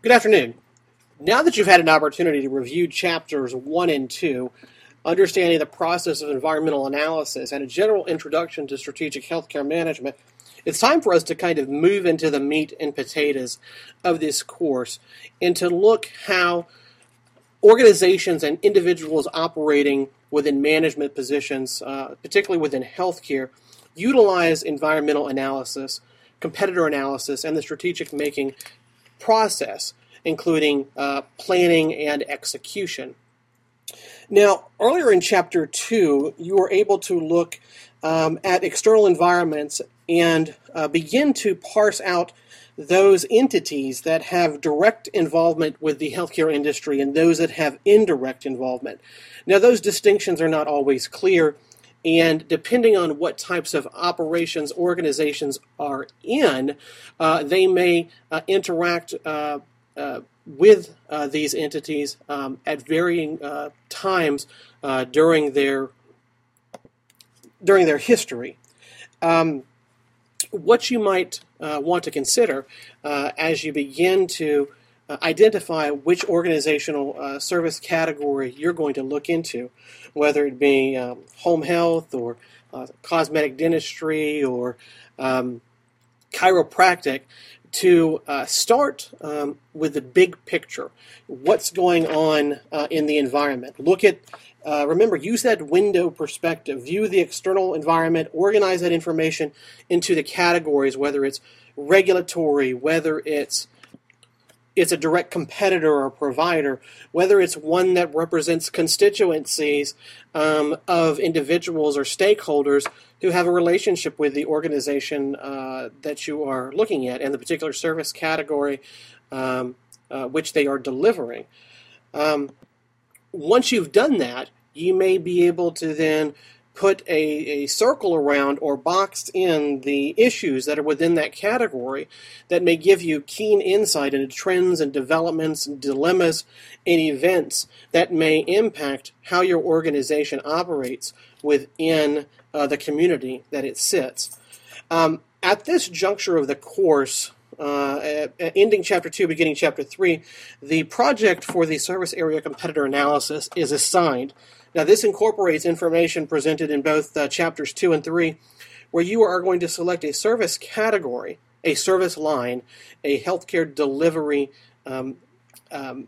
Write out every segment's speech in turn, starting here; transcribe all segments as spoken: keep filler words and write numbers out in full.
Good afternoon. Now that you've had an opportunity to review chapters one and two, understanding the process of environmental analysis, and a general introduction to strategic healthcare management, it's time for us to kind of move into the meat and potatoes of this course and to look how organizations and individuals operating within management positions, uh, particularly within healthcare, utilize environmental analysis, competitor analysis, and the strategic making process, including uh, planning and execution. Now, earlier in chapter two, you were able to look um, at external environments and uh, begin to parse out those entities that have direct involvement with the healthcare industry and those that have indirect involvement. Now, those distinctions are not always clear, and depending on what types of operations organizations are in, uh, they may uh, interact uh, uh, with uh, these entities um, at varying uh, times uh, during their during their history. Um, what you might uh, want to consider uh, as you begin to uh, identify which organizational uh, service category you're going to look into, whether it be um, home health or uh, cosmetic dentistry or um, chiropractic, to uh, start um, with the big picture. What's going on uh, in the environment? Look at, uh, remember, use that window perspective. View the external environment, organize that information into the categories, whether it's regulatory, whether it's it's a direct competitor or provider, whether it's one that represents constituencies um, of individuals or stakeholders who have a relationship with the organization uh, that you are looking at and the particular service category um, uh, which they are delivering. Um, once you've done that, you may be able to then put a, a circle around or boxed in the issues that are within that category that may give you keen insight into trends and developments and dilemmas and events that may impact how your organization operates within uh, the community that it sits. Um, at this juncture of the course, uh, at, at ending chapter two, beginning chapter three, the project for the service area competitor analysis is assigned. Now, this incorporates information presented in both uh, chapters two and three, where you are going to select a service category, a service line, a healthcare delivery um, um,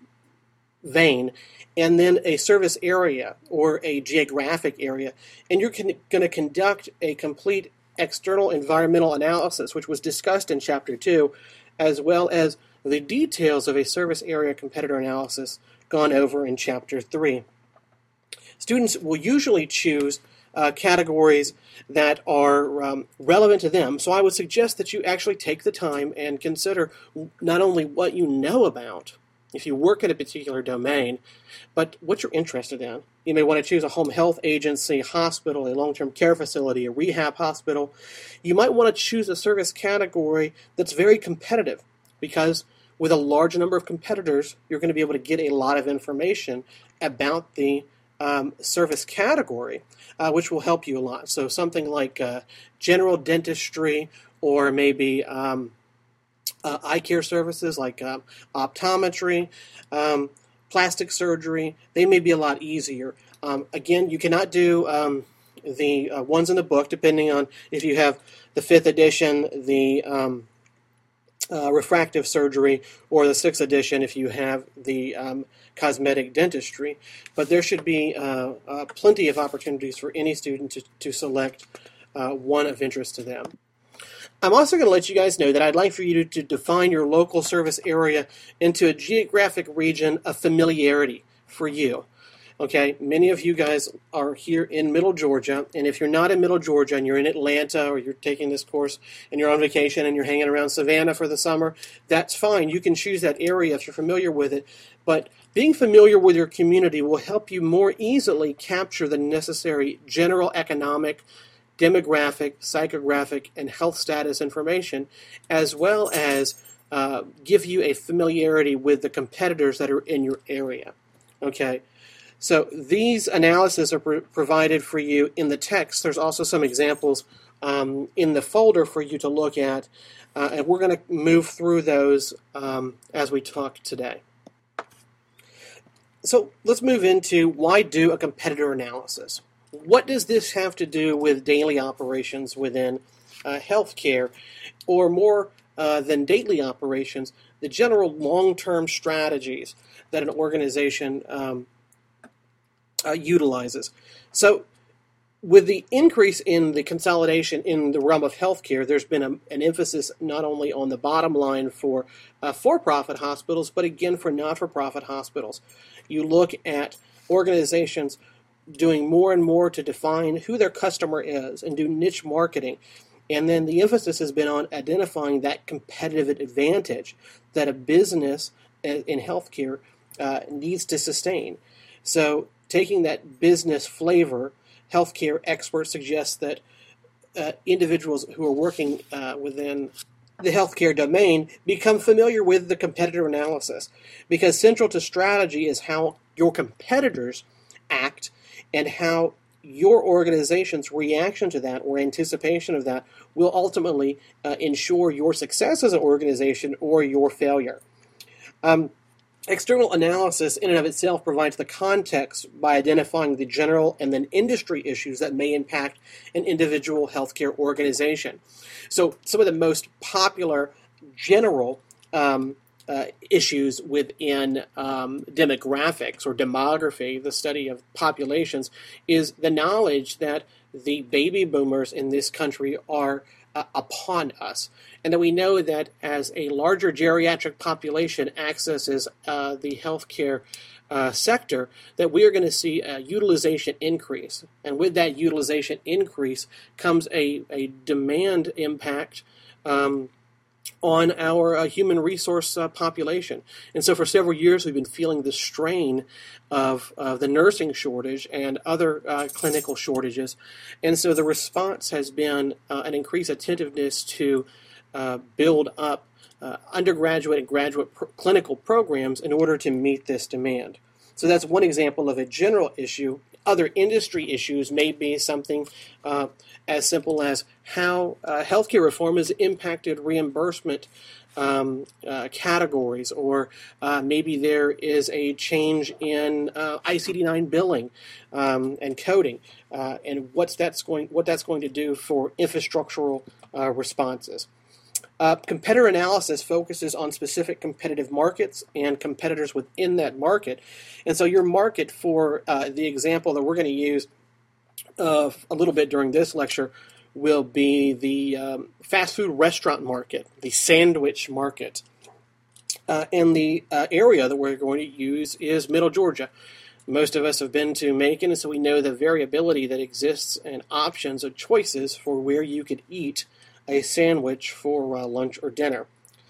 vein, and then a service area or a geographic area. And you're con- going to conduct a complete external environmental analysis, which was discussed in chapter two, as well as the details of a service area competitor analysis gone over in chapter three. Students will usually choose uh, categories that are um, relevant to them, so I would suggest that you actually take the time and consider not only what you know about, if you work in a particular domain, but what you're interested in. You may want to choose a home health agency, hospital, a long-term care facility, a rehab hospital. You might want to choose a service category that's very competitive, because with a large number of competitors, you're going to be able to get a lot of information about the Um, service category, uh, which will help you a lot. So something like uh, general dentistry or maybe um, uh, eye care services like uh, optometry, um, plastic surgery, they may be a lot easier. Um, again, you cannot do um, the uh, ones in the book, depending on if you have the fifth edition, the um, uh, refractive surgery, or the sixth edition if you have the um, cosmetic dentistry, but there should be uh, uh, plenty of opportunities for any student to, to select uh, one of interest to them. I'm also going to let you guys know that I'd like for you to, to define your local service area into a geographic region of familiarity for you. Okay, many of you guys are here in Middle Georgia, and if you're not in Middle Georgia and you're in Atlanta or you're taking this course and you're on vacation and you're hanging around Savannah for the summer, that's fine. You can choose that area if you're familiar with it, but being familiar with your community will help you more easily capture the necessary general economic, demographic, psychographic, and health status information, as well as uh, give you a familiarity with the competitors that are in your area. Okay. So these analyses are pro- provided for you in the text. There's also some examples um, in the folder for you to look at Uh, and we're going to move through those um, as we talk today. So let's move into why do a competitor analysis? What does this have to do with daily operations within uh, healthcare, or more uh, than daily operations, the general long-term strategies that an organization um, uh, utilizes? So with the increase in the consolidation in the realm of healthcare, there's been a, an emphasis not only on the bottom line for uh, for-profit hospitals, but again for not-for-profit hospitals. You look at organizations doing more and more to define who their customer is and do niche marketing. And then the emphasis has been on identifying that competitive advantage that a business in healthcare uh, needs to sustain. So taking that business flavor, healthcare experts suggest that uh, individuals who are working uh, within the healthcare domain become familiar with the competitor analysis, because central to strategy is how your competitors act and how your organization's reaction to that or anticipation of that will ultimately uh, ensure your success as an organization or your failure. Um, External analysis in and of itself provides the context by identifying the general and then industry issues that may impact an individual healthcare organization. So some of the most popular general um, uh, issues within um, demographics or demography, the study of populations, is the knowledge that the baby boomers in this country are uh, upon us. And that we know that as a larger geriatric population accesses uh, the healthcare uh, sector, that we are going to see a utilization increase. And with that utilization increase comes a, a demand impact um, on our uh, human resource uh, population. And so for several years we've been feeling the strain of uh, the nursing shortage and other uh, clinical shortages. And so the response has been uh, an increased attentiveness to Uh, build up uh, undergraduate and graduate pr- clinical programs in order to meet this demand. So that's one example of a general issue. Other industry issues may be something uh, as simple as how uh, healthcare reform has impacted reimbursement um, uh, categories, or uh, maybe there is a change in uh, I C D nine billing um, and coding, uh, and what's that's going what that's going to do for infrastructural uh, responses. Uh, competitor analysis focuses on specific competitive markets and competitors within that market. And so your market, for uh, the example that we're going to use uh, a little bit during this lecture, will be the um, fast food restaurant market, the sandwich market. Uh, and the uh, area that we're going to use is Middle Georgia. Most of us have been to Macon, and so we know the variability that exists and options or choices for where you could eat a sandwich for uh, lunch or dinner.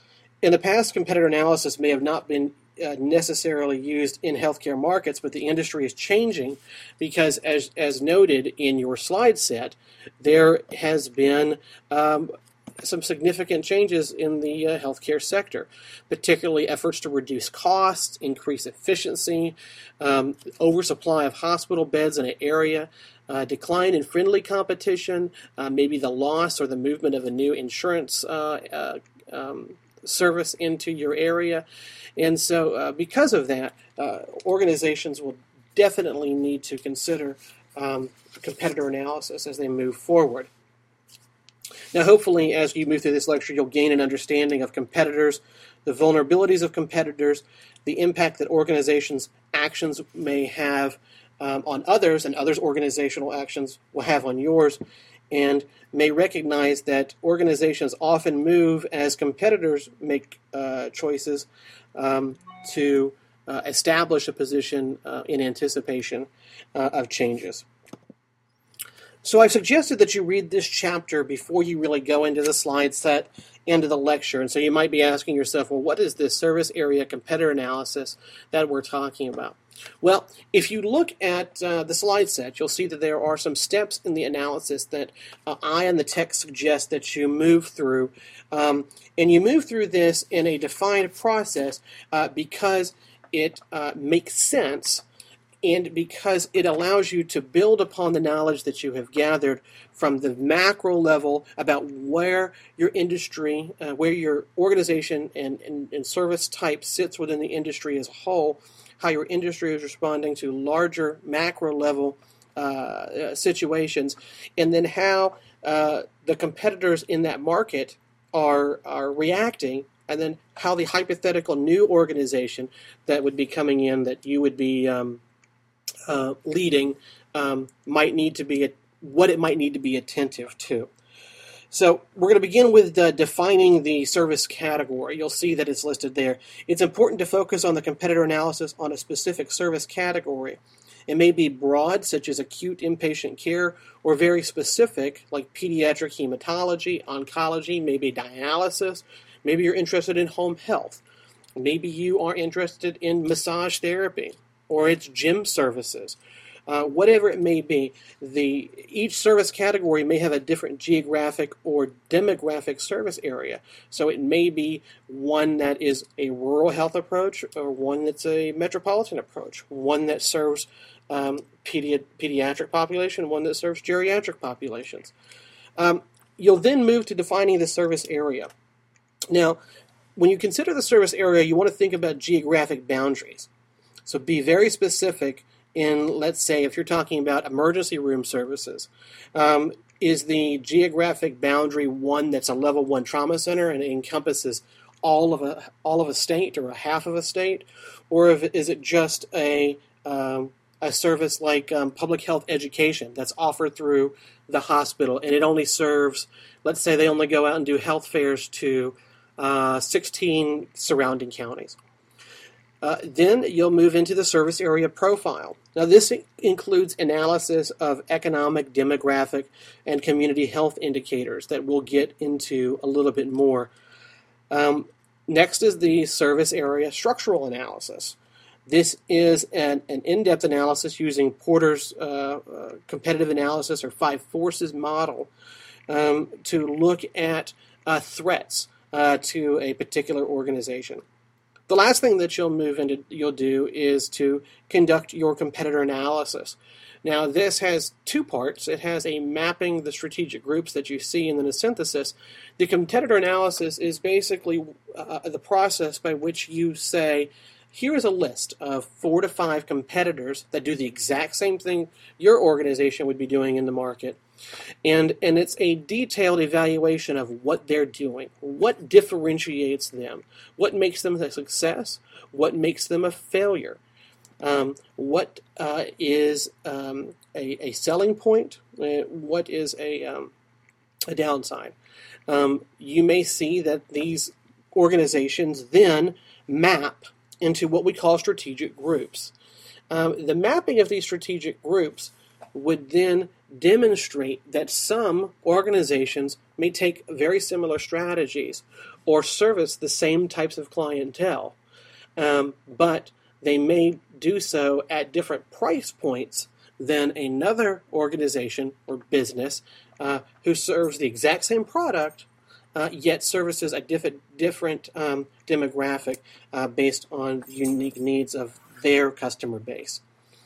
In the past, competitor analysis may have not been uh, necessarily used in healthcare markets, but the industry is changing because, as, as noted in your slide set, there has been um, some significant changes in the uh, healthcare sector, particularly efforts to reduce costs, increase efficiency, um, oversupply of hospital beds in an area, Uh, decline in friendly competition, uh, maybe the loss or the movement of a new insurance uh, uh, um, service into your area. And so uh, because of that, uh, organizations will definitely need to consider um, competitor analysis as they move forward. Now, hopefully, as you move through this lecture, you'll gain an understanding of competitors, the vulnerabilities of competitors, the impact that organizations' actions may have Um, on others, and others' organizational actions will have on yours, and may recognize that organizations often move as competitors make uh, choices um, to uh, establish a position uh, in anticipation uh, of changes. So I've suggested that you read this chapter before you really go into the slide set, into the lecture. And so you might be asking yourself, well, what is this service area competitor analysis that we're talking about? Well, if you look at uh, the slide set, you'll see that there are some steps in the analysis that uh, I and the text suggest that you move through. Um, and you move through this in a defined process uh, because it uh, makes sense and because it allows you to build upon the knowledge that you have gathered from the macro level about where your industry, uh, where your organization and, and, and service type sits within the industry as a whole, how your industry is responding to larger macro level uh, situations, and then how uh, the competitors in that market are are reacting, and then how the hypothetical new organization that would be coming in that you would be um, uh, leading um, might need to be, what it might need to be attentive to. So we're going to begin with uh, defining the service category. You'll see that it's listed there. It's important to focus on the competitor analysis on a specific service category. It may be broad, such as acute inpatient care, or very specific, like pediatric hematology, oncology, maybe dialysis. Maybe you're interested in home health. Maybe you are interested in massage therapy, or it's gym services. Uh, whatever it may be, the each service category may have a different geographic or demographic service area. So it may be one that is a rural health approach, or one that's a metropolitan approach, one that serves um, pedi- pediatric population, one that serves geriatric populations. Um, you'll then move to defining the service area. Now, when you consider the service area, you want to think about geographic boundaries. So be very specific in, let's say, if you're talking about emergency room services, um, is the geographic boundary one that's a level one trauma center and it encompasses all of a all of a state or a half of a state, or if, is it just a um, a service like um, public health education that's offered through the hospital and it only serves, let's say, they only go out and do health fairs to uh, sixteen surrounding counties. Uh, then you'll move into the service area profile. Now this includes analysis of economic, demographic, and community health indicators that we'll get into a little bit more. Um, next is the service area structural analysis. This is an, an in-depth analysis using Porter's uh, uh, competitive analysis or five forces model um, to look at uh, threats uh, to a particular organization. The last thing that you'll move into, you'll do is to conduct your competitor analysis. Now, this has two parts. It has a mapping the strategic groups that you see, and then a synthesis. The competitor analysis is basically uh, the process by which you say, here is a list of four to five competitors that do the exact same thing your organization would be doing in the market. And, and it's a detailed evaluation of what they're doing, what differentiates them, what makes them a success, what makes them a failure, um, what uh, is um, a, a selling point, uh, what is a, um, a downside. Um, you may see that these organizations then map into what we call strategic groups. Um, the mapping of these strategic groups would then demonstrate that some organizations may take very similar strategies or service the same types of clientele, um, but they may do so at different price points than another organization or business uh, who serves the exact same product, uh, yet services a different, different um, demographic uh, based on unique needs of their customer base.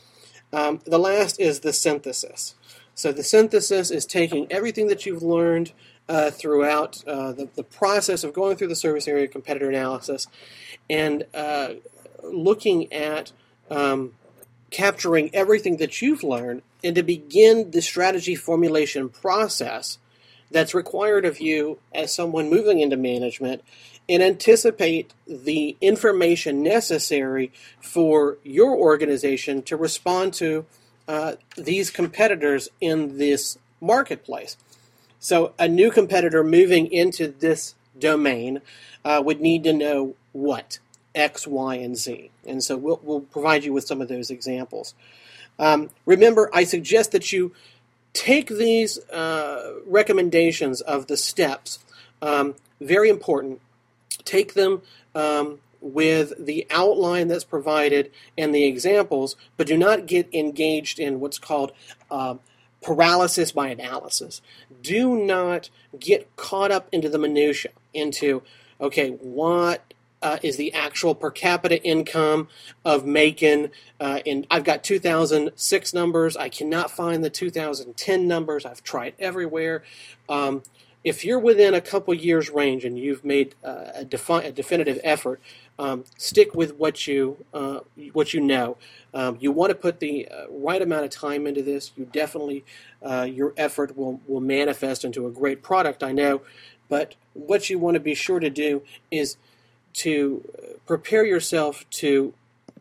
Um, the last is the synthesis. So the synthesis is taking everything that you've learned uh, throughout uh, the, the process of going through the service area competitor analysis and uh, looking at um, capturing everything that you've learned and to begin the strategy formulation process that's required of you as someone moving into management and anticipate the information necessary for your organization to respond to uh, these competitors in this marketplace. So a new competitor moving into this domain uh, would need to know what? X, Y, and Z. And so we'll, we'll provide you with some of those examples. Um, remember, I suggest that you take these uh, recommendations of the steps, um, very important, take them um, with the outline that's provided and the examples, but do not get engaged in what's called uh, paralysis by analysis. Do not get caught up into the minutia, into, okay, what uh, is the actual per capita income of Macon. Uh, and I've got two thousand six numbers. I cannot find the two thousand ten numbers. I've tried everywhere. Um, if you're within a couple years range and you've made uh, a, defi- a definitive effort, um, stick with what you uh, what you know. Um, you want to put the uh, right amount of time into this. You definitely, uh, your effort will, will manifest into a great product, I know. But what you want to be sure to do is to prepare yourself to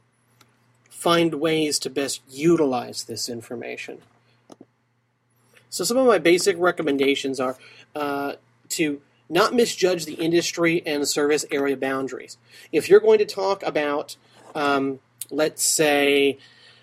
find ways to best utilize this information. So some of my basic recommendations are uh, to not misjudge the industry and service area boundaries. If you're going to talk about um, let's say,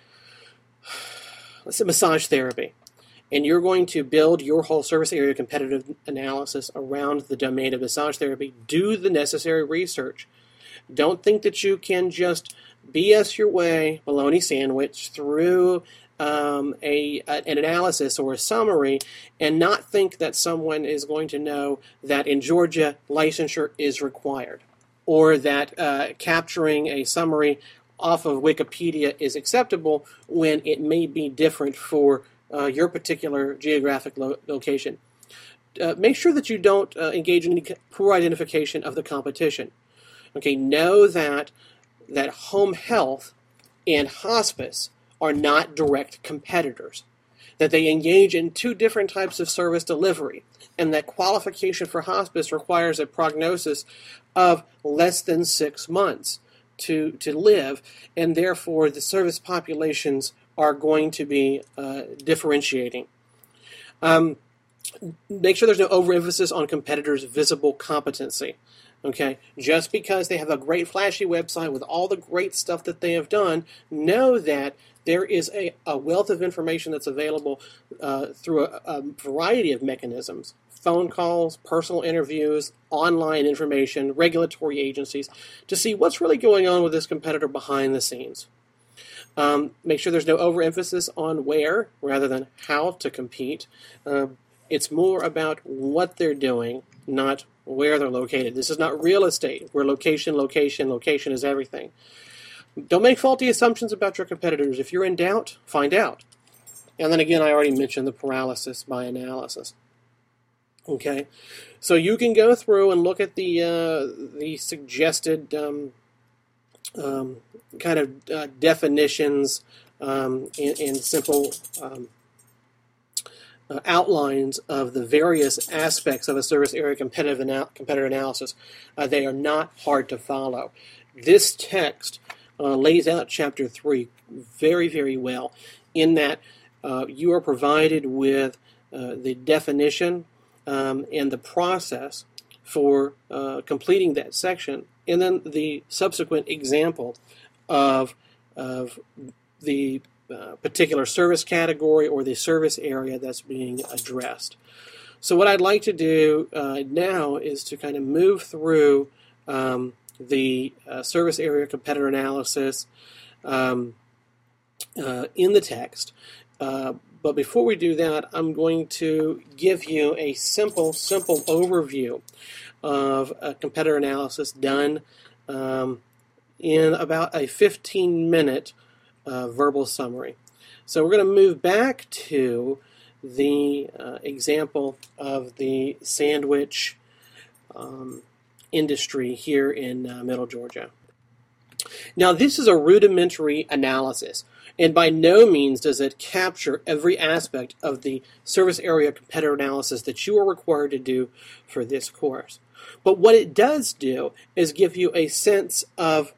let's say massage therapy, and you're going to build your whole service area competitive analysis around the domain of massage therapy, do the necessary research. Don't think that you can just B S your way, bologna sandwich, through um, a, a an analysis or a summary and not think that someone is going to know that in Georgia licensure is required, or that uh, capturing a summary off of Wikipedia is acceptable when it may be different for uh, your particular geographic lo- location. Uh, make sure that you don't uh, engage in any poor identification of the competition. Okay, know that that home health and hospice are not direct competitors, that they engage in two different types of service delivery, and that qualification for hospice requires a prognosis of less than six months. To, to live, and therefore the service populations are going to be uh, differentiating. Um, make sure there's no overemphasis on competitors' visible competency. Okay, just because they have a great flashy website with all the great stuff that they have done, know that there is a, a wealth of information that's available uh, through a, a variety of mechanisms. Phone calls, personal interviews, online information, regulatory agencies, to see what's really going on with this competitor behind the scenes. Um, make sure there's no overemphasis on where rather than how to compete. Uh, it's more about what they're doing, not where they're located. This is not real estate, where location, location, location is everything. Don't make faulty assumptions about your competitors. If you're in doubt, find out. And then again, I already mentioned the paralysis by analysis. Okay, so you can go through and look at the uh, the suggested um, um, kind of uh, definitions um, and, and simple um, uh, outlines of the various aspects of a service area competitive anal- competitor analysis. Uh, they are not hard to follow. This text uh, lays out Chapter three very, very well in that uh, you are provided with uh, the definition Um, and the process for uh, completing that section, and then the subsequent example of, of the uh, particular service category or the service area that's being addressed. So what I'd like to do uh, now is to kind of move through um, the uh, service area competitor analysis um, uh, in the text. Uh, But before we do that, I'm going to give you a simple, simple overview of a competitor analysis done um, in about a fifteen-minute uh, verbal summary. So we're going to move back to the uh, example of the sandwich um, industry here in uh, Middle Georgia. Now, this is a rudimentary analysis, and by no means does it capture every aspect of the service area competitor analysis that you are required to do for this course. But what it does do is give you a sense of,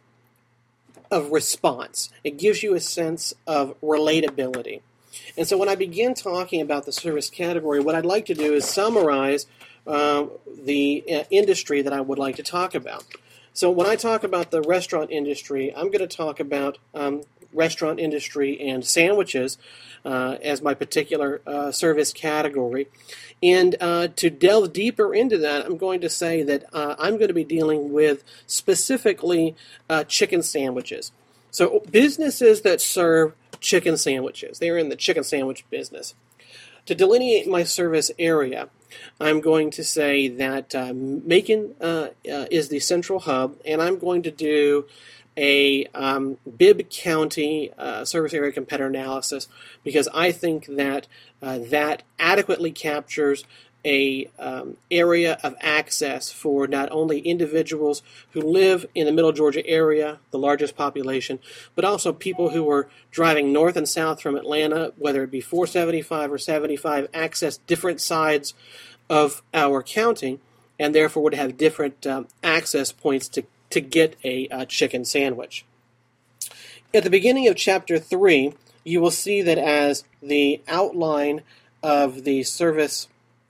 of response. It gives you a sense of relatability. And so when I begin talking about the service category, what I'd like to do is summarize uh, the uh, industry that I would like to talk about. So when I talk about the restaurant industry, I'm going to talk about um, restaurant industry and sandwiches uh, as my particular uh, service category. And uh, to delve deeper into that, I'm going to say that uh, I'm going to be dealing with specifically uh, chicken sandwiches. So businesses that serve chicken sandwiches, they're in the chicken sandwich business. To delineate my service area, I'm going to say that uh, Macon uh, uh, is the central hub, and I'm going to do a um, Bibb County uh, service area competitor analysis because I think that uh, that adequately captures a um, area of access for not only individuals who live in the Middle Georgia area, the largest population, but also people who are driving north and south from Atlanta, whether it be four seventy-five or seventy-five, access different sides of our county, and therefore would have different um, access points to, to get a, a chicken sandwich. At the beginning of Chapter three, you will see that as the outline of the service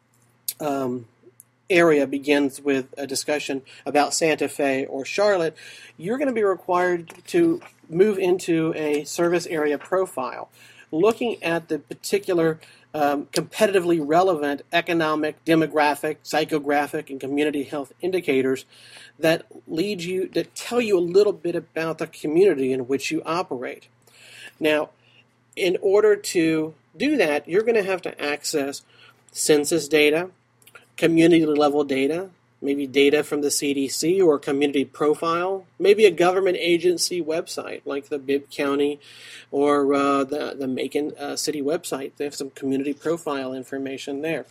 Um, area begins with a discussion about Santa Fe or Charlotte, you're going to be required to move into a service area profile, looking at the particular um, competitively relevant economic, demographic, psychographic, and community health indicators that lead you, that tell you a little bit about the community in which you operate. Now, in order to do that, you're going to have to access census data, community-level data, maybe data from the C D C or a community profile, maybe a government agency website like the Bibb County or uh, the, the Macon uh, City website. They have some community profile information there.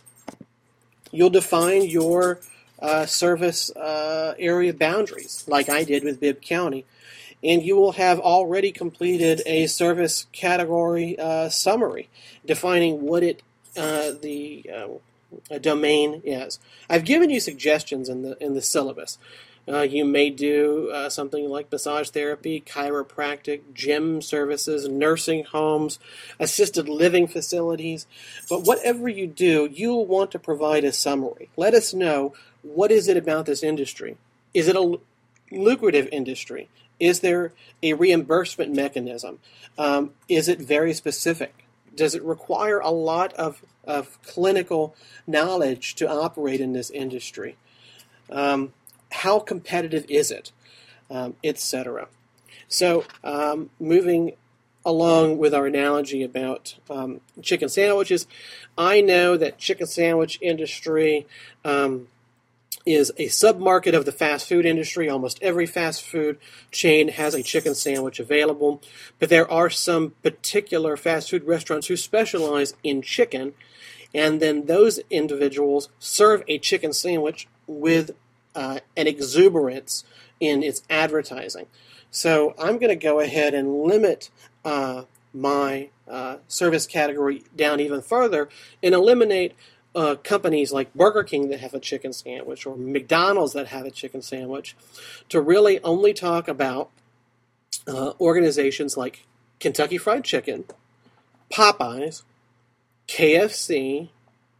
You'll define your uh, service uh, area boundaries like I did with Bibb County, and you will have already completed a service category uh, summary defining what it uh, the uh, a domain is. I've given you suggestions in the in the syllabus. Uh, you may do uh, something like massage therapy, chiropractic, gym services, nursing homes, assisted living facilities. But whatever you do, you'll want to provide a summary. Let us know, what is it about this industry? Is it a lucrative industry? Is there a reimbursement mechanism? Um, is it very specific? Does it require a lot of, of clinical knowledge to operate in this industry? Um, how competitive is it? Um, et cetera. So um, moving along with our analogy about um, chicken sandwiches, I know that chicken sandwich industry um, is a submarket of the fast food industry. Almost every fast food chain has a chicken sandwich available, but there are some particular fast food restaurants who specialize in chicken, and then those individuals serve a chicken sandwich with uh, an exuberance in its advertising. So I'm going to go ahead and limit uh, my uh, service category down even further and eliminate Uh, companies like Burger King that have a chicken sandwich or McDonald's that have a chicken sandwich, to really only talk about uh, organizations like Kentucky Fried Chicken, Popeyes, K F C,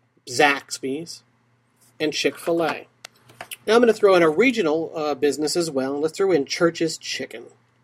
Zaxby's, and Chick-fil-A. Now I'm going to throw in a regional uh, business as well. Let's throw in Church's Chicken.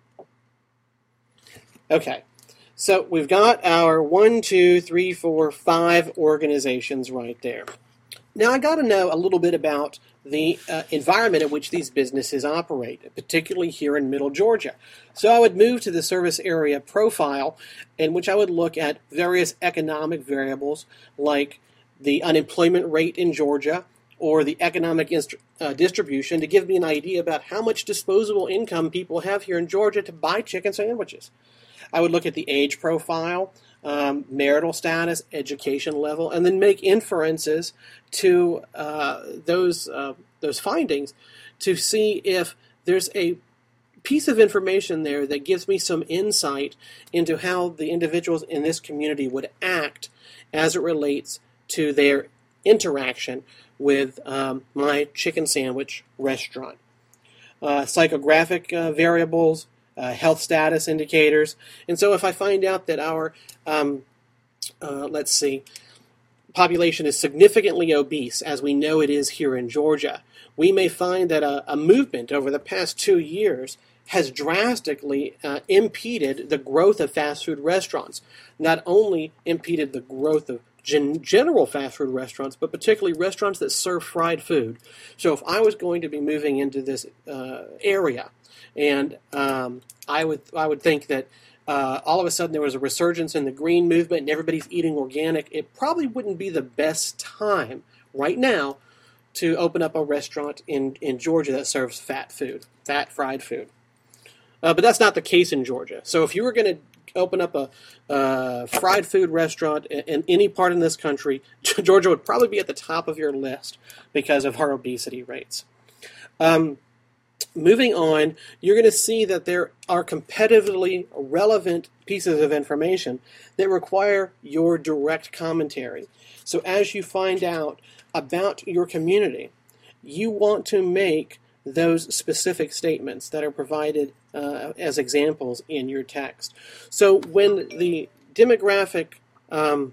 Okay. So we've got our one, two, three, four, five organizations right there. Now I got to know a little bit about the uh, environment in which these businesses operate, particularly here in Middle Georgia. So I would move to the service area profile, in which I would look at various economic variables like the unemployment rate in Georgia or the economic inst- uh, distribution to give me an idea about how much disposable income people have here in Georgia to buy chicken sandwiches. I would look at the age profile, um, marital status, education level, and then make inferences to uh, those uh, those findings to see if there's a piece of information there that gives me some insight into how the individuals in this community would act as it relates to their interaction with um, my chicken sandwich restaurant. Uh, psychographic uh, variables, Uh, health status indicators. And so if I find out that our, um, uh, let's see, population is significantly obese, as we know it is here in Georgia, we may find that a, a movement over the past two years has drastically uh, impeded the growth of fast food restaurants. Not only impeded the growth of gen- general fast food restaurants, but particularly restaurants that serve fried food. So if I was going to be moving into this uh, area, and um, I would I would think that uh, all of a sudden there was a resurgence in the green movement and everybody's eating organic, it probably wouldn't be the best time right now to open up a restaurant in, in Georgia that serves fat food, fat fried food. Uh, but that's not the case in Georgia. So if you were going to open up a uh, fried food restaurant in, in any part in this country, Georgia would probably be at the top of your list because of our obesity rates. Um, moving on, you're going to see that there are competitively relevant pieces of information that require your direct commentary. So as you find out about your community, you want to make those specific statements that are provided uh, as examples in your text. So when the demographic um,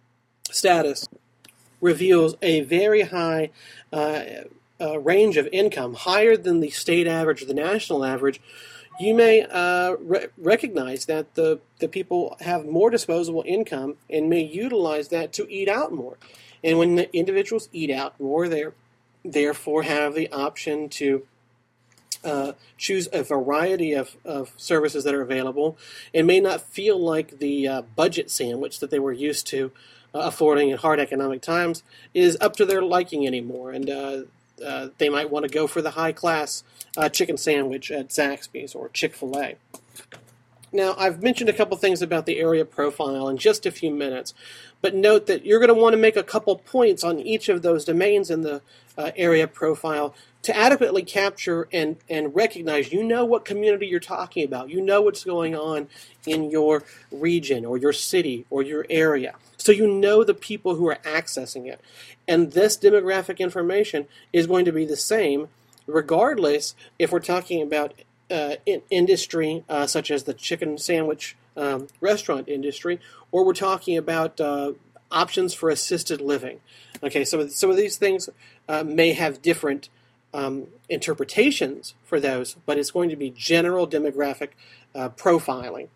status reveals a very high uh, uh, range of income, higher than the state average or the national average, you may uh, re- recognize that the, the people have more disposable income and may utilize that to eat out more. And when the individuals eat out more, they're therefore have the option to uh, choose a variety of, of services that are available and may not feel like the uh, budget sandwich that they were used to uh, affording in hard economic times is up to their liking anymore. And uh, uh, they might want to go for the high-class uh, chicken sandwich at Zaxby's or Chick-fil-A. Now, I've mentioned a couple things about the area profile in just a few minutes, but note that you're going to want to make a couple points on each of those domains in the uh, area profile to adequately capture and, and recognize you know what community you're talking about. You know what's going on in your region or your city or your area. So you know the people who are accessing it. And this demographic information is going to be the same regardless if we're talking about Uh, in industry uh, such as the chicken sandwich um, restaurant industry, or we're talking about uh, options for assisted living. Okay, so some of these things uh, may have different um, interpretations for those, but it's going to be general demographic uh, profiling.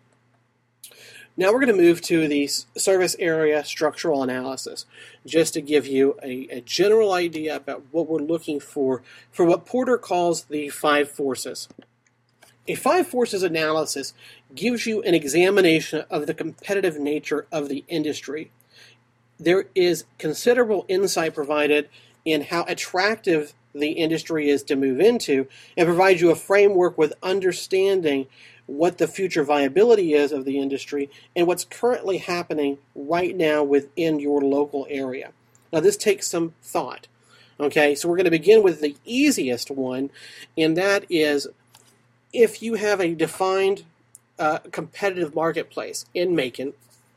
Now we're going to move to the service area structural analysis, just to give you a, a general idea about what we're looking for for what Porter calls the five forces. A five forces analysis gives you an examination of the competitive nature of the industry. There is considerable insight provided in how attractive the industry is to move into and provides you a framework with understanding what the future viability is of the industry and what's currently happening right now within your local area. Now, this takes some thought. Okay, so we're going to begin with the easiest one, and that is if you have a defined uh, competitive marketplace in Macon,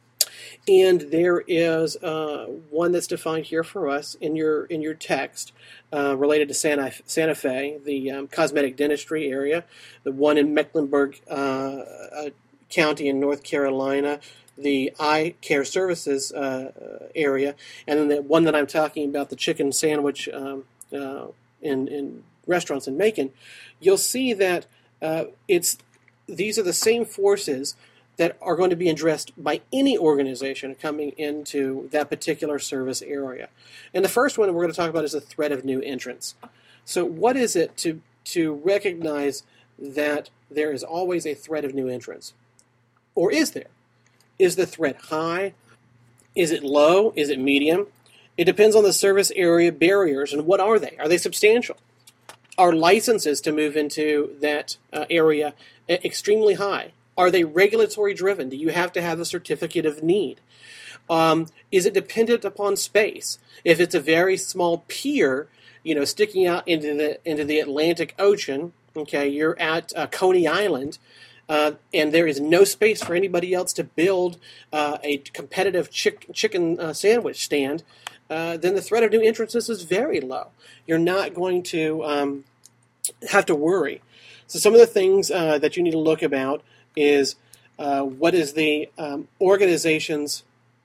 and there is uh, one that's defined here for us in your in your text uh, related to Santa Santa Fe, the um, cosmetic dentistry area, the one in Mecklenburg uh, uh, County in North Carolina, the eye care services uh, area, and then the one that I'm talking about, the chicken sandwich um, uh, in in restaurants in Macon. You'll see that. Uh, it's these are the same forces that are going to be addressed by any organization coming into that particular service area. And the first one we're going to talk about is the threat of new entrants. So what is it to, to recognize that there is always a threat of new entrants? Or is there? Is the threat high? Is it low? Is it medium? It depends on the service area barriers, and what are they? Are they substantial? Are licenses to move into that uh, area extremely high? Are they regulatory driven? Do you have to have a certificate of need? Um, is it dependent upon space? If it's a very small pier, you know, sticking out into the into the Atlantic Ocean, okay, you're at uh, Coney Island, uh, and there is no space for anybody else to build uh, a competitive chick, chicken uh, sandwich stand. Uh, then the threat of new entrants is very low. You're not going to um, have to worry. So some of the things uh, that you need to look about is uh, what is the um, organization's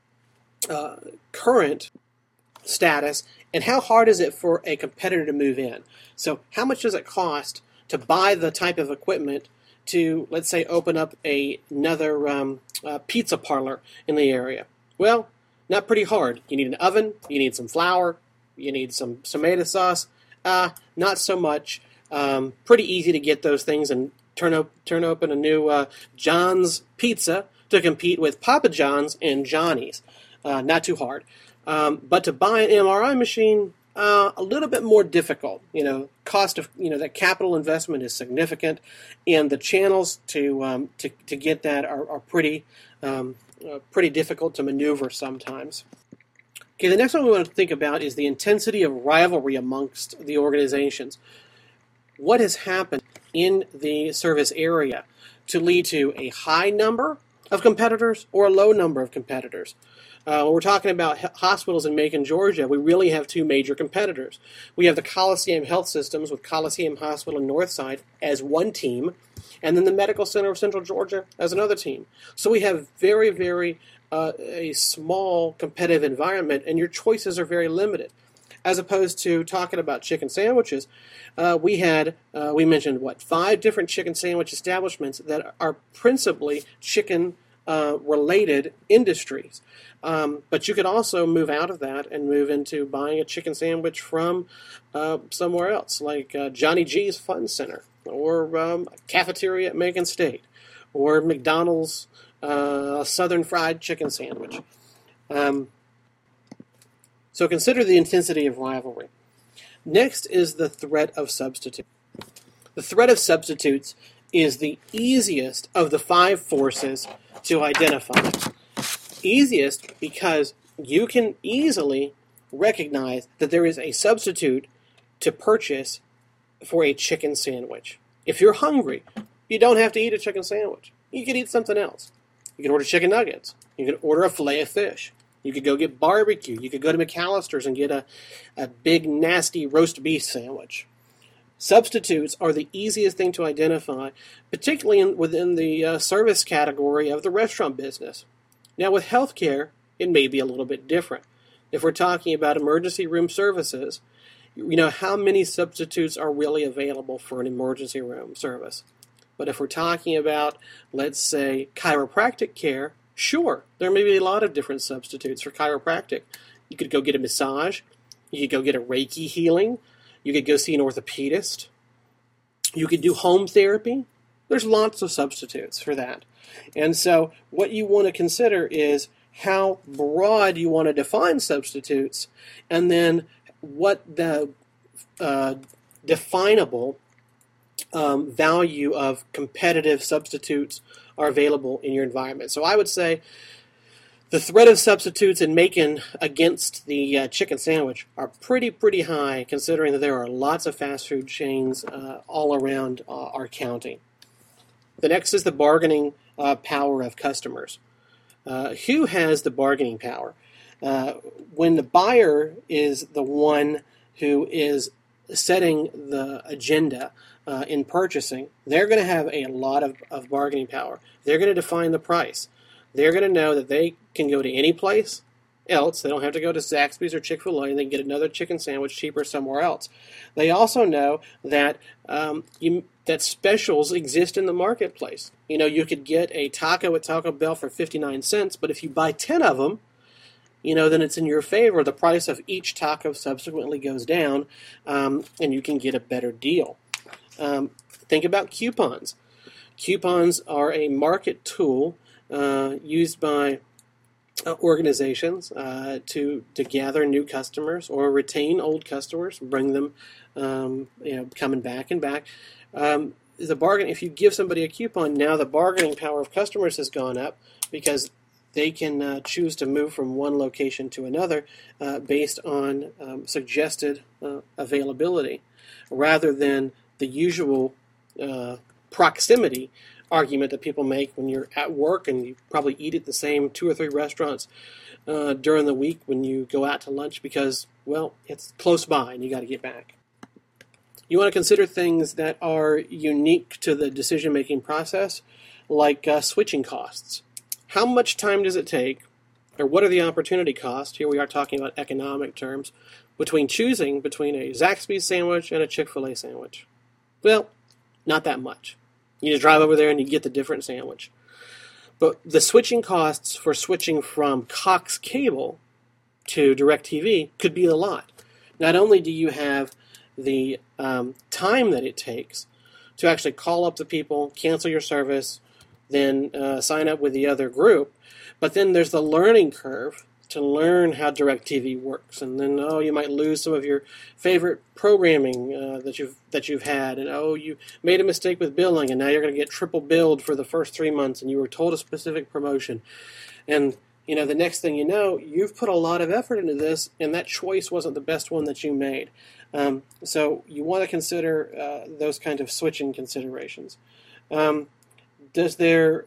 uh, current status and how hard is it for a competitor to move in. So how much does it cost to buy the type of equipment to, let's say, open up a, another um, uh, pizza parlor in the area? Well, not pretty hard. You need an oven, you need some flour, you need some tomato sauce. Uh, not so much. Um, pretty easy to get those things and turn, op- turn open a new uh, John's Pizza to compete with Papa John's and Johnny's. Uh, not too hard. Um, but to buy an M R I machine, uh, a little bit more difficult. You know, cost of you know that capital investment is significant, and the channels to um, to to get that are, are pretty um, uh, pretty difficult to maneuver sometimes. Okay, the next one we want to think about is the intensity of rivalry amongst the organizations. What has happened in the service area to lead to a high number of competitors or a low number of competitors? Uh, when we're talking about hospitals in Macon, Georgia, we really have two major competitors. We have the Coliseum Health Systems with Coliseum Hospital in Northside as one team, and then the Medical Center of Central Georgia as another team. So we have very, very uh, a small competitive environment, and your choices are very limited. As opposed to talking about chicken sandwiches, uh, we had, uh, we mentioned, what, five different chicken sandwich establishments that are principally chicken uh, related industries. Um, but you could also move out of that and move into buying a chicken sandwich from uh, somewhere else, like uh, Johnny G's Fun Center, or um, a cafeteria at Macon State, or McDonald's uh, Southern Fried Chicken Sandwich. Um, so consider the intensity of rivalry. Next is the threat of substitute. The threat of substitutes is the easiest of the five forces to identify. Easiest because you can easily recognize that there is a substitute to purchase for a chicken sandwich. If you're hungry, you don't have to eat a chicken sandwich. You could eat something else. You can order chicken nuggets. You can order a fillet of fish. You could go get barbecue. You could go to McAllister's and get a, a big, nasty roast beef sandwich. Substitutes are the easiest thing to identify, particularly in, within the uh, service category of the restaurant business. Now, with healthcare, it may be a little bit different. If we're talking about emergency room services, you know, how many substitutes are really available for an emergency room service? But if we're talking about, let's say, chiropractic care, sure, there may be a lot of different substitutes for chiropractic. You could go get a massage. You could go get a Reiki healing. You could go see an orthopedist. You could do home therapy. There's lots of substitutes for that. And so what you want to consider is how broad you want to define substitutes, and then what the uh, definable um, value of competitive substitutes are available in your environment. So I would say the threat of substitutes in Macon against the uh, chicken sandwich are pretty, pretty high, considering that there are lots of fast food chains uh, all around uh, our county. The next is the bargaining uh, power of customers. Uh, who has the bargaining power? Uh, when the buyer is the one who is setting the agenda uh, in purchasing, they're going to have a lot of, of bargaining power. They're going to define the price. They're going to know that they can go to any place else. They don't have to go to Zaxby's or Chick-fil-A, and they can get another chicken sandwich cheaper somewhere else. They also know that um, you, that specials exist in the marketplace. You know, you could get a taco at Taco Bell for fifty-nine cents, but if you buy ten of them, you know, then it's in your favor. The price of each taco subsequently goes down, um, and you can get a better deal. Um, think about coupons. Coupons are a market tool uh, used by uh, organizations uh, to to gather new customers or retain old customers, bring them, um, you know, coming back and back. Um, the bargain. If you give somebody a coupon, now the bargaining power of customers has gone up because they can uh, choose to move from one location to another uh, based on um, suggested uh, availability, rather than the usual uh, proximity argument that people make when you're at work and you probably eat at the same two or three restaurants uh, during the week when you go out to lunch because, well, it's close by and you got to get back. You want to consider things that are unique to the decision-making process, like uh, switching costs. How much time does it take, or what are the opportunity costs, here we are talking about economic terms, between choosing between a Zaxby's sandwich and a Chick-fil-A sandwich? Well, not that much. You just drive over there and you get the different sandwich. But the switching costs for switching from Cox Cable to DirecTV could be a lot. Not only do you have the um, time that it takes to actually call up the people, cancel your service, then uh, sign up with the other group, but then there's the learning curve to learn how DirecTV works, and then oh, you might lose some of your favorite programming uh, that you've that you've had, and oh, you made a mistake with billing, and now you're going to get triple billed for the first three months, and you were told a specific promotion, and you know the next thing you know, you've put a lot of effort into this, and that choice wasn't the best one that you made. Um, so you want to consider uh, those kind of switching considerations. Um, does there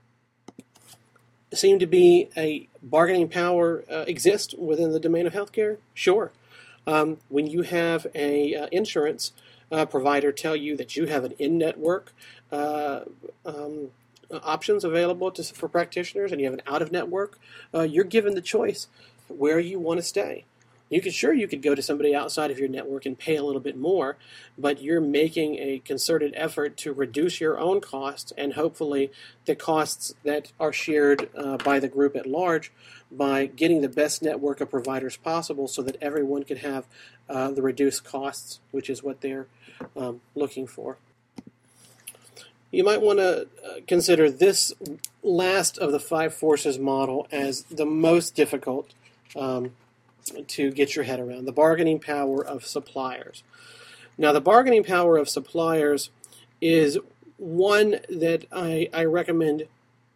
seem to be a bargaining power uh, exist within the domain of healthcare? Sure. Um, when you have a uh, insurance uh, provider tell you that you have an in-network uh, um, options available to, for practitioners, and you have an out-of-network, uh, you're given the choice where you want to stay. You could sure you could go to somebody outside of your network and pay a little bit more, but you're making a concerted effort to reduce your own costs and hopefully the costs that are shared uh, by the group at large by getting the best network of providers possible so that everyone can have uh, the reduced costs, which is what they're um, looking for. You might want to uh, consider this last of the five forces model as the most difficult um, to get your head around, the bargaining power of suppliers. Now, the bargaining power of suppliers is one that I, I recommend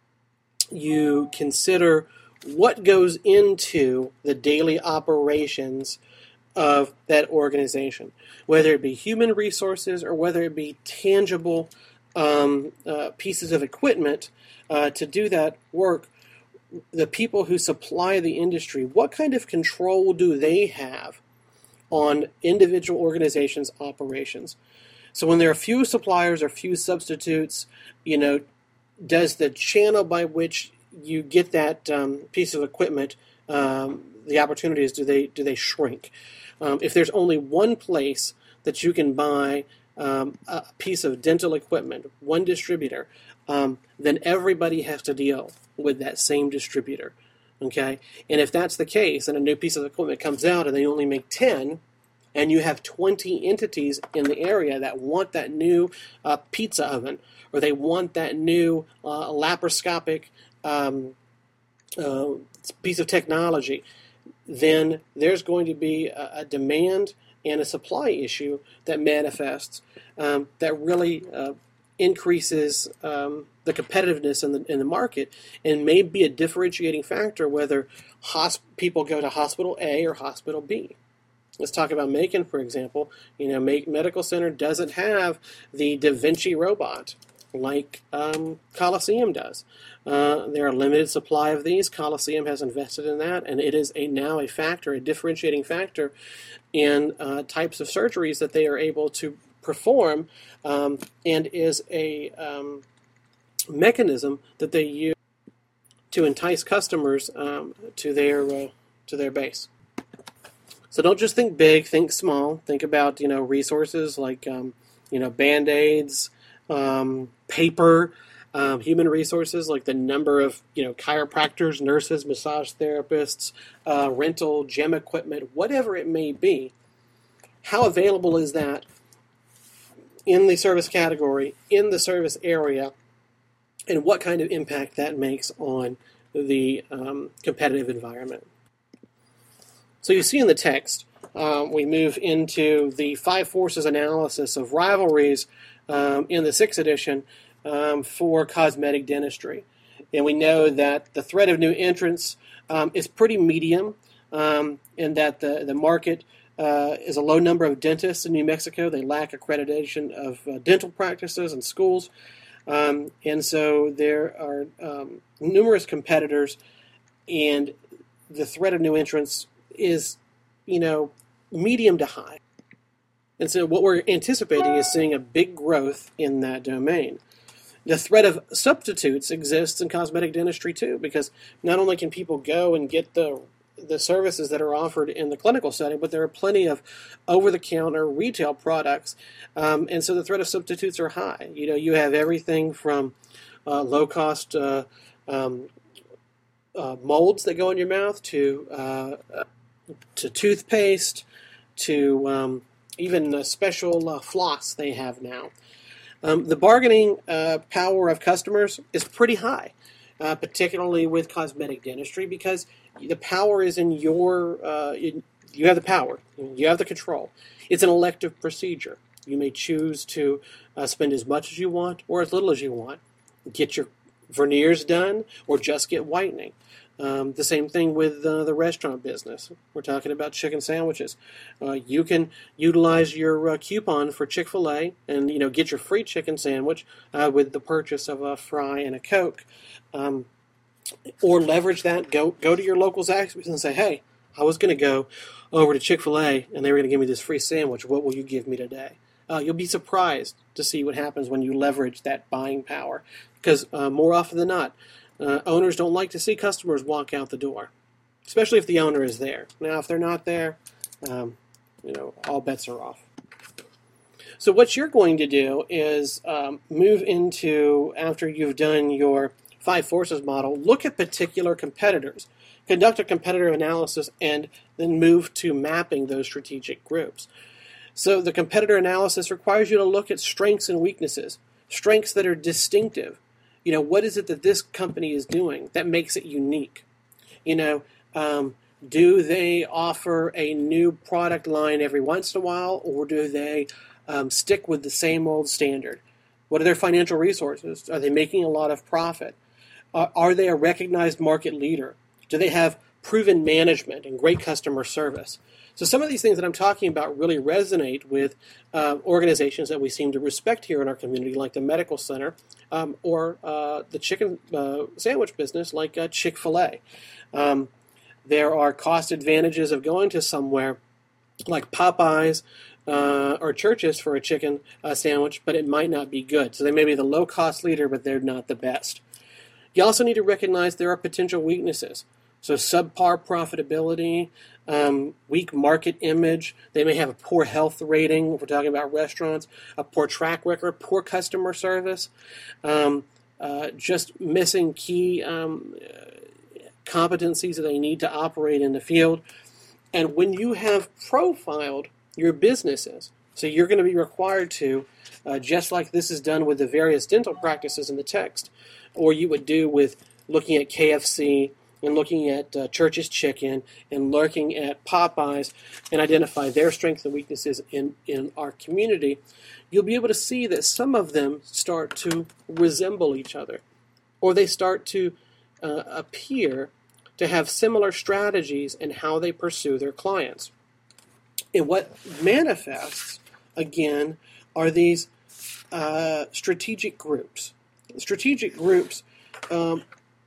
you consider what goes into the daily operations of that organization, whether it be human resources or whether it be tangible um, uh, pieces of equipment uh, to do that work. The people who supply the industry, what kind of control do they have on individual organizations' operations? So when there are few suppliers or few substitutes, you know, does the channel by which you get that um, piece of equipment, um, the opportunities, do they do they shrink? Um, if there's only one place that you can buy um, a piece of dental equipment, one distributor, um, then everybody has to deal with that same distributor, okay? And if that's the case, and a new piece of equipment comes out and they only make ten, and you have twenty entities in the area that want that new uh, pizza oven, or they want that new uh, laparoscopic um, uh, piece of technology, then there's going to be a, a demand and a supply issue that manifests um, that really uh, increases um, the competitiveness in the in the market, and may be a differentiating factor whether hosp- people go to hospital A or hospital B. Let's talk about Macon, for example. You know, Macon Medical Center doesn't have the Da Vinci robot like um, Coliseum does. Uh, there are a limited supply of these. Coliseum has invested in that, and it is a now a factor, a differentiating factor in uh, types of surgeries that they are able to perform, um, and is a um, mechanism that they use to entice customers um, to their uh, to their base. So don't just think big, think small. Think about, you know, resources like um, you know, Band-Aids, um, paper, um, human resources like the number of, you know, chiropractors, nurses, massage therapists, uh, rental, gym equipment, whatever it may be. How available is that in the service category, in the service area, and what kind of impact that makes on the um, competitive environment? So you see in the text, um, we move into the five forces analysis of rivalries um, in the sixth edition um, for cosmetic dentistry. And we know that the threat of new entrants um, is pretty medium, um, in that the, the market uh, is a low number of dentists in New Mexico. They lack accreditation of uh, dental practices and schools. Um, and so there are um, numerous competitors, and the threat of new entrants is, you know, medium to high. And so what we're anticipating is seeing a big growth in that domain. The threat of substitutes exists in cosmetic dentistry too, because not only can people go and get the the services that are offered in the clinical setting, but there are plenty of over-the-counter retail products, um, and so the threat of substitutes are high. You know, you have everything from uh, low-cost uh, um, uh, molds that go in your mouth to uh, to toothpaste to um, even a special uh, floss they have now. Um, the bargaining uh, power of customers is pretty high. uh, particularly with cosmetic dentistry, because the power is in your, uh, in, you have the power, you have the control. It's an elective procedure. You may choose to uh, spend as much as you want or as little as you want. Get your veneers done or just get whitening. Um, the same thing with uh, the restaurant business. We're talking about chicken sandwiches. Uh, you can utilize your uh, coupon for Chick-fil-A and you know get your free chicken sandwich uh, with the purchase of a fry and a Coke, um, or leverage that. Go go to your local Zaxby's and say, "Hey, I was going to go over to Chick-fil-A and they were going to give me this free sandwich. What will you give me today?" Uh, you'll be surprised to see what happens when you leverage that buying power, because uh, more often than not, Uh, owners don't like to see customers walk out the door, especially if the owner is there. Now, if they're not there, um, you know, all bets are off. So what you're going to do is um, move into, after you've done your five forces model, look at particular competitors, conduct a competitor analysis, and then move to mapping those strategic groups. So the competitor analysis requires you to look at strengths and weaknesses, strengths that are distinctive. You know, what is it that this company is doing that makes it unique? You know, um, do they offer a new product line every once in a while, or do they um, stick with the same old standard? What are their financial resources? Are they making a lot of profit? Uh, are they a recognized market leader? Do they have proven management and great customer service? So some of these things that I'm talking about really resonate with uh, organizations that we seem to respect here in our community, like the medical center, um, or uh, the chicken uh, sandwich business, like uh, Chick-fil-A. Um, there are cost advantages of going to somewhere like Popeyes uh, or Church's for a chicken uh, sandwich, but it might not be good. So they may be the low-cost leader, but they're not the best. You also need to recognize there are potential weaknesses. So subpar profitability, um, weak market image. They may have a poor health rating, if we're talking about restaurants, a poor track record, poor customer service, um, uh, just missing key um, competencies that they need to operate in the field. And when you have profiled your businesses, so you're going to be required to, uh, just like this is done with the various dental practices in the text, or you would do with looking at K F C, and looking at uh, Church's Chicken, and looking at Popeyes, and identify their strengths and weaknesses in, in our community, you'll be able to see that some of them start to resemble each other, or they start to uh, appear to have similar strategies in how they pursue their clients. And what manifests, again, are these uh, strategic groups. Strategic groups um,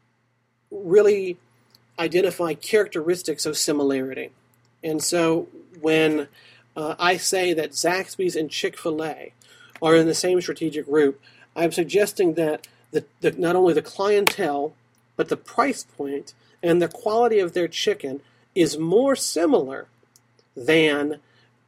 really identify characteristics of similarity. And so when uh, I say that Zaxby's and Chick-fil-A are in the same strategic group, I'm suggesting that the, the, not only the clientele, but the price point and the quality of their chicken is more similar than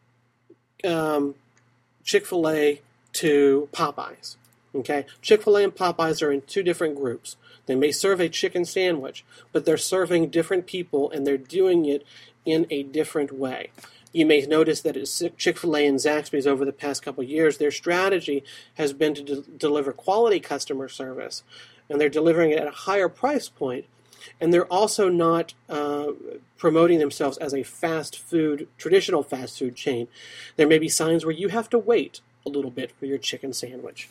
um, Chick-fil-A to Popeyes. Okay, Chick-fil-A and Popeyes are in two different groups. They may serve a chicken sandwich, but they're serving different people, and they're doing it in a different way. You may notice that at Chick-fil-A and Zaxby's over the past couple of years, their strategy has been to de- deliver quality customer service, and they're delivering it at a higher price point, and they're also not uh, promoting themselves as a fast food, traditional fast food chain. There may be signs where you have to wait a little bit for your chicken sandwich.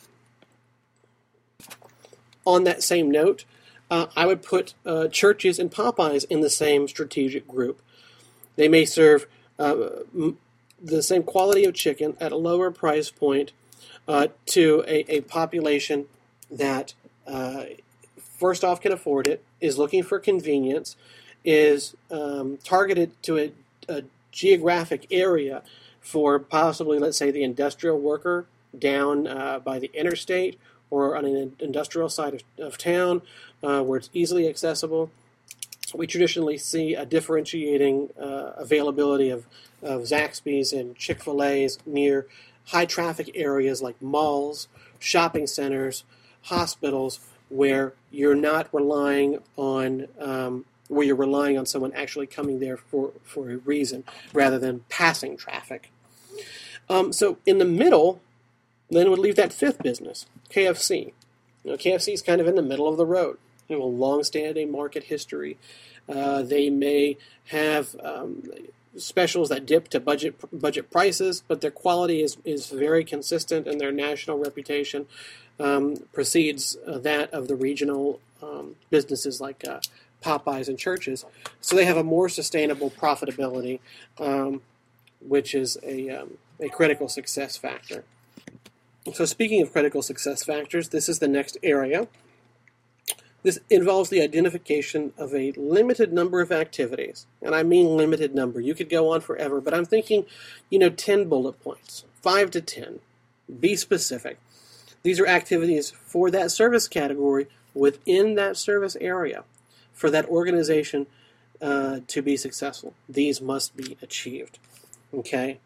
On that same note, uh, I would put uh, Church's and Popeyes in the same strategic group. They may serve uh, m- the same quality of chicken at a lower price point uh, to a, a population that, uh, first off, can afford it, is looking for convenience, is um, targeted to a, a geographic area for possibly, let's say, the industrial worker down uh, by the interstate, or on an industrial side of, of town uh, where it's easily accessible. We traditionally see a differentiating uh, availability of, of Zaxby's and Chick-fil-A's near high traffic areas like malls, shopping centers, hospitals, where you're not relying on um, where you're relying on someone actually coming there for, for a reason rather than passing traffic. Um, so in the middle, then would leave that fifth business, K F C. You know, K F C is kind of in the middle of the road. have a long-standing market history. Uh, they may have um, specials that dip to budget budget prices, but their quality is, is very consistent, and their national reputation um, precedes uh, that of the regional um, businesses like uh, Popeyes and Church's. So they have a more sustainable profitability, um, which is a, um, a critical success factor. So speaking of critical success factors, this is the next area. This involves the identification of a limited number of activities, and I mean limited number. You could go on forever, but I'm thinking, you know, ten bullet points, five to ten. Be specific. These are activities for that service category within that service area for that organization uh, to be successful. These must be achieved, okay?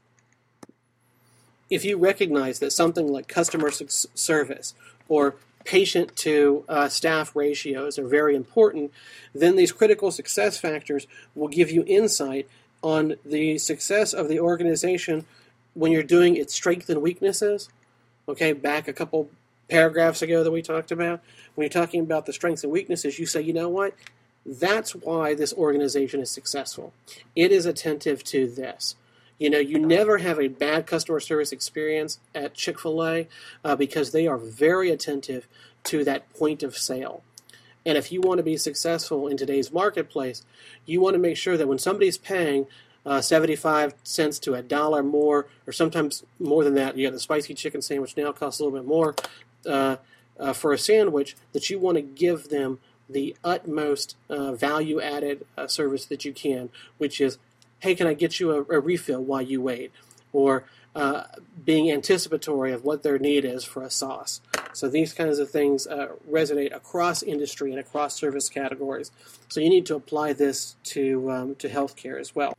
If you recognize that something like customer service or patient to uh, staff ratios are very important, then these critical success factors will give you insight on the success of the organization when you're doing its strengths and weaknesses. Okay, back a couple paragraphs ago that we talked about, when you're talking about the strengths and weaknesses, you say, you know what? That's why this organization is successful. It is attentive to this. You know, you never have a bad customer service experience at Chick-fil-A uh, because they are very attentive to that point of sale. And if you want to be successful in today's marketplace, you want to make sure that when somebody's paying uh, seventy-five cents to a dollar more, or sometimes more than that, you got the spicy chicken sandwich now costs a little bit more uh, uh, for a sandwich, that you want to give them the utmost uh, value-added uh, service that you can, which is, hey, can I get you a, a refill while you wait? Or uh, being anticipatory of what their need is for a sauce. So these kinds of things uh, resonate across industry and across service categories. So you need to apply this to um, to healthcare as well.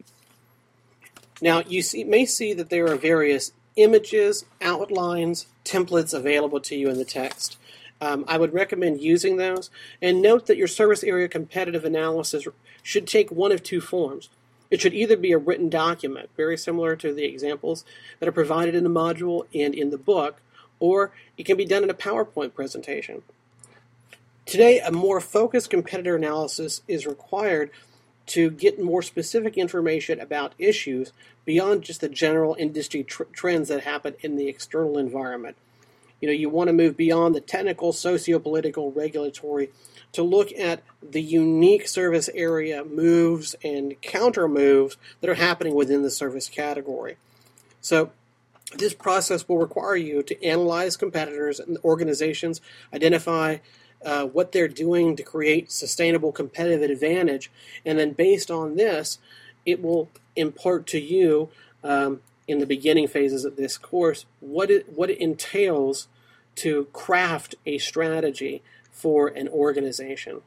Now, you see, may see that there are various images, outlines, templates available to you in the text. Um, I would recommend using those. And note that your service area competitive analysis should take one of two forms. It should either be a written document, very similar to the examples that are provided in the module and in the book, or it can be done in a PowerPoint presentation. Today, a more focused competitor analysis is required to get more specific information about issues beyond just the general industry tr- trends that happen in the external environment. You know, you want to move beyond the technical, socio-political, regulatory to look at the unique service area moves and counter moves that are happening within the service category. So this process will require you to analyze competitors and organizations, identify uh, what they're doing to create sustainable competitive advantage, and then based on this, it will impart to you um, in the beginning phases of this course what it, what it entails to craft a strategy for an organization.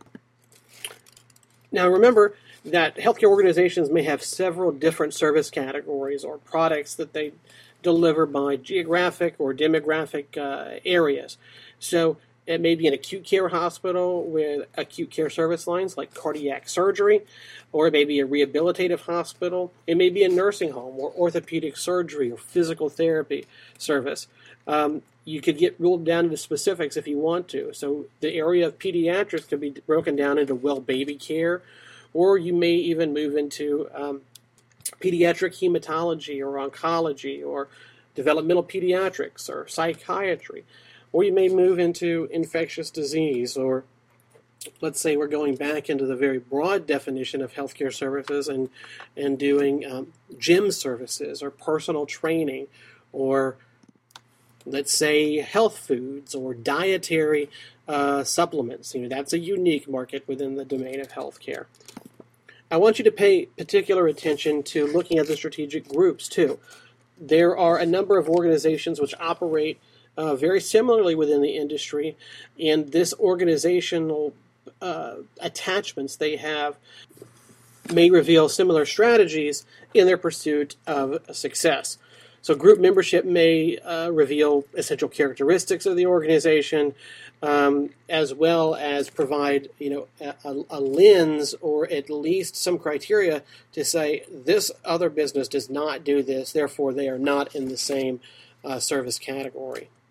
Now remember that healthcare organizations may have several different service categories or products that they deliver by geographic or demographic uh, areas. So it may be an acute care hospital with acute care service lines like cardiac surgery, or it may be a rehabilitative hospital. It may be a nursing home or orthopedic surgery or physical therapy service. Um, you could get ruled down into specifics if you want to. So the area of pediatrics could be broken down into well baby care, or you may even move into um, pediatric hematology or oncology or developmental pediatrics or psychiatry. Or you may move into infectious disease, or let's say we're going back into the very broad definition of healthcare services and, and doing um, gym services or personal training, or let's say health foods or dietary uh, supplements. You know, that's a unique market within the domain of healthcare. I want you to pay particular attention to looking at the strategic groups too. There are a number of organizations which operate uh, very similarly within the industry, and this organizational uh, attachments they have may reveal similar strategies in their pursuit of success. So group membership may uh, reveal essential characteristics of the organization, um, as well as provide, you know, a, a lens or at least some criteria to say this other business does not do this, therefore they are not in the same uh, service category.